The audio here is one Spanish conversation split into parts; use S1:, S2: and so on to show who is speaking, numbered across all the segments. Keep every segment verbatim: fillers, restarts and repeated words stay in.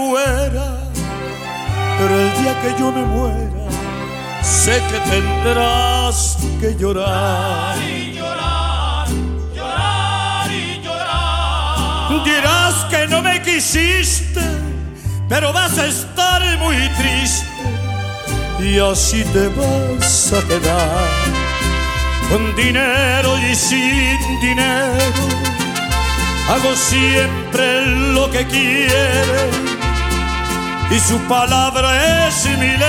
S1: fuera, pero el día que yo me muera, sé que tendrás que llorar.
S2: Y llorar, llorar y llorar.
S1: Dirás que no me quisiste, pero vas a estar muy triste y así te vas a quedar, con dinero y sin dinero. Hago siempre lo que quiere y su palabra es mi ley.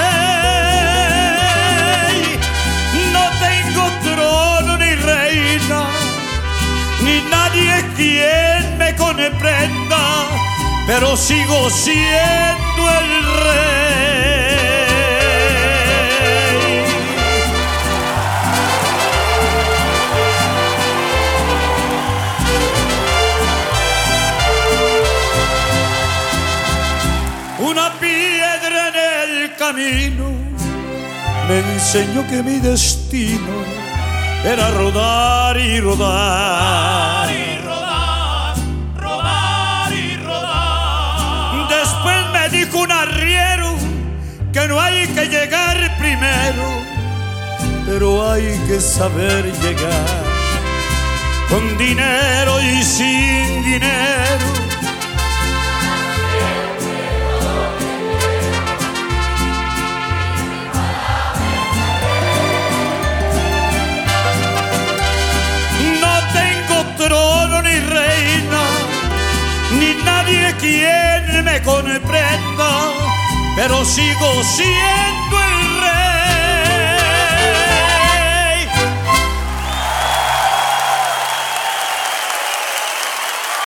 S1: No tengo trono ni reina, ni nadie quien me comprenda, pero sigo siendo el rey. Una piedra en el camino me enseñó que mi destino era rodar y rodar.
S2: Rodar y rodar, rodar y rodar.
S1: Después me dijo un arriero que no hay que llegar primero, pero hay que saber llegar, con dinero y sin dinero. Trono ni reina, ni nadie quien me comprenda, pero sigo siendo el rey.